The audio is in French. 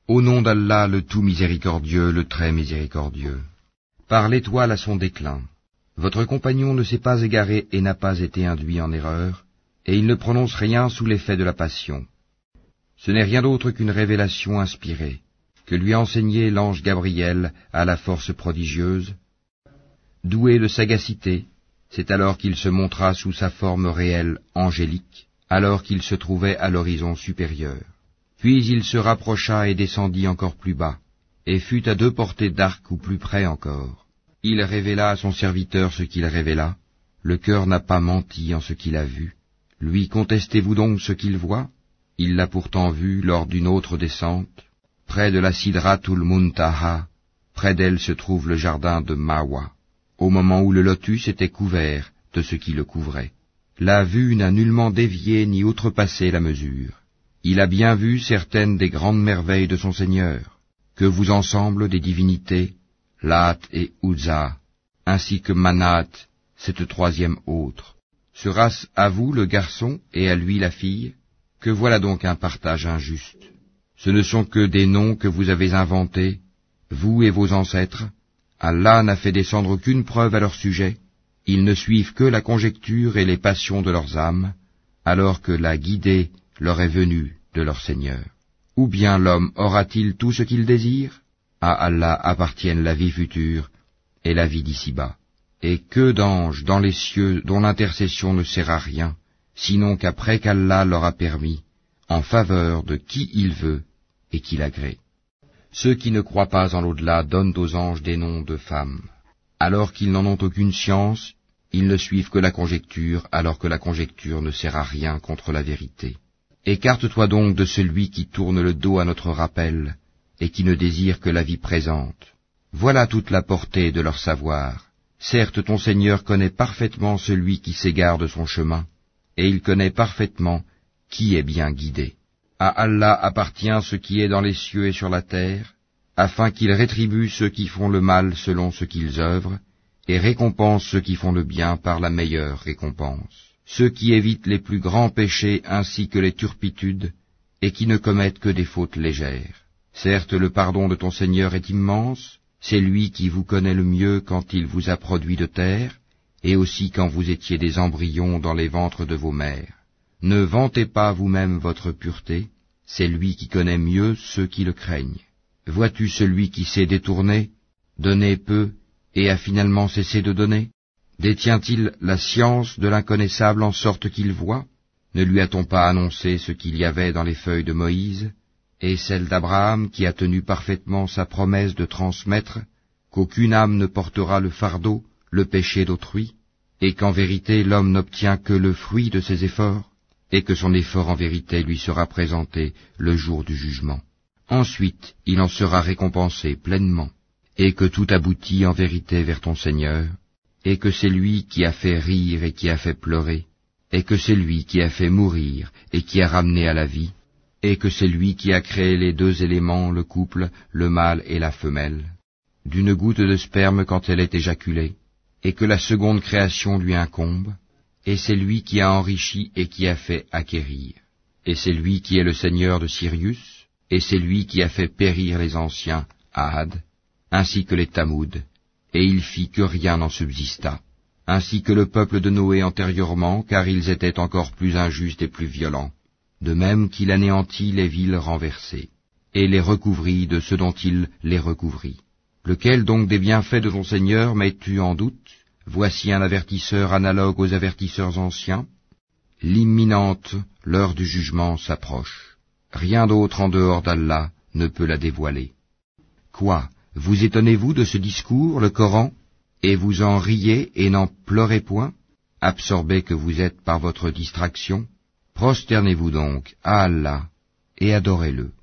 Au nom d'Allah, le tout miséricordieux, le très miséricordieux. Par l'étoile à son déclin. Votre compagnon ne s'est pas égaré et n'a pas été induit en erreur, et il ne prononce rien sous l'effet de la passion. Ce n'est rien d'autre qu'une révélation inspirée, que lui a enseigné l'ange Gabriel à la force prodigieuse. Doué de sagacité, c'est alors qu'il se montra sous sa forme réelle angélique, alors qu'il se trouvait à l'horizon supérieur. Puis il se rapprocha et descendit encore plus bas, et fut à 2 portées d'arc ou plus près encore. Il révéla à son serviteur ce qu'il révéla, le cœur n'a pas menti en ce qu'il a vu. Lui contestez-vous donc ce qu'il voit? Il l'a pourtant vu lors d'une autre descente, près de la Sidratul Muntaha, près d'elle se trouve le jardin de Mawa, au moment où le lotus était couvert de ce qui le couvrait. La vue n'a nullement dévié ni outrepassé la mesure. Il a bien vu certaines des grandes merveilles de son Seigneur, que vous ensemble des divinités, Lat et Uzza, ainsi que Manat, cette 3e autre. Sera-ce à vous le garçon et à lui la fille? Que voilà donc un partage injuste. Ce ne sont que des noms que vous avez inventés, vous et vos ancêtres. Allah n'a fait descendre aucune preuve à leur sujet. Ils ne suivent que la conjecture et les passions de leurs âmes, alors que la guidée leur est venue de leur Seigneur. Ou bien l'homme aura-t-il tout ce qu'il désire? À Allah appartiennent la vie future et la vie d'ici-bas. Et que d'anges dans les cieux dont l'intercession ne sert à rien, sinon qu'après qu'Allah leur a permis, en faveur de qui il veut et qu'il agrée. Ceux qui ne croient pas en l'au-delà donnent aux anges des noms de femmes. Alors qu'ils n'en ont aucune science, ils ne suivent que la conjecture, alors que la conjecture ne sert à rien contre la vérité. Écarte-toi donc de celui qui tourne le dos à notre rappel, et qui ne désire que la vie présente. Voilà toute la portée de leur savoir. Certes, ton Seigneur connaît parfaitement celui qui s'égare de son chemin, et il connaît parfaitement qui est bien guidé. À Allah appartient ce qui est dans les cieux et sur la terre, afin qu'il rétribue ceux qui font le mal selon ce qu'ils œuvrent, et récompense ceux qui font le bien par la meilleure récompense. Ceux qui évitent les plus grands péchés ainsi que les turpitudes, et qui ne commettent que des fautes légères. Certes, le pardon de ton Seigneur est immense, c'est lui qui vous connaît le mieux quand il vous a produit de terre, et aussi quand vous étiez des embryons dans les ventres de vos mères. Ne vantez pas vous-même votre pureté, c'est lui qui connaît mieux ceux qui le craignent. Vois-tu celui qui s'est détourné, donné peu, et a finalement cessé de donner? Détient-il la science de l'inconnaissable en sorte qu'il voit? Ne lui a-t-on pas annoncé ce qu'il y avait dans les feuilles de Moïse, et celle d'Abraham qui a tenu parfaitement sa promesse de transmettre, qu'aucune âme ne portera le fardeau, le péché d'autrui, et qu'en vérité l'homme n'obtient que le fruit de ses efforts, et que son effort en vérité lui sera présenté le jour du jugement. Ensuite, il en sera récompensé pleinement, et que tout aboutit en vérité vers ton Seigneur, et que c'est lui qui a fait rire et qui a fait pleurer, et que c'est lui qui a fait mourir et qui a ramené à la vie, et que c'est lui qui a créé les 2 éléments, le couple, le mâle et la femelle, d'une goutte de sperme quand elle est éjaculée, et que la seconde création lui incombe, et c'est lui qui a enrichi et qui a fait acquérir, et c'est lui qui est le Seigneur de Sirius, et c'est lui qui a fait périr les anciens, Had, ainsi que les Tamoud, et il fit que rien n'en subsista, ainsi que le peuple de Noé antérieurement, car ils étaient encore plus injustes et plus violents, de même qu'il anéantit les villes renversées, et les recouvrit de ce dont il les recouvrit. Lequel donc des bienfaits de ton Seigneur mets-tu en doute? Voici un avertisseur analogue aux avertisseurs anciens. L'imminente, l'heure du jugement s'approche. Rien d'autre en dehors d'Allah ne peut la dévoiler. Quoi? Vous étonnez-vous de ce discours, le Coran, et vous en riez et n'en pleurez point, absorbés que vous êtes par votre distraction? Prosternez-vous donc à Allah et adorez-le.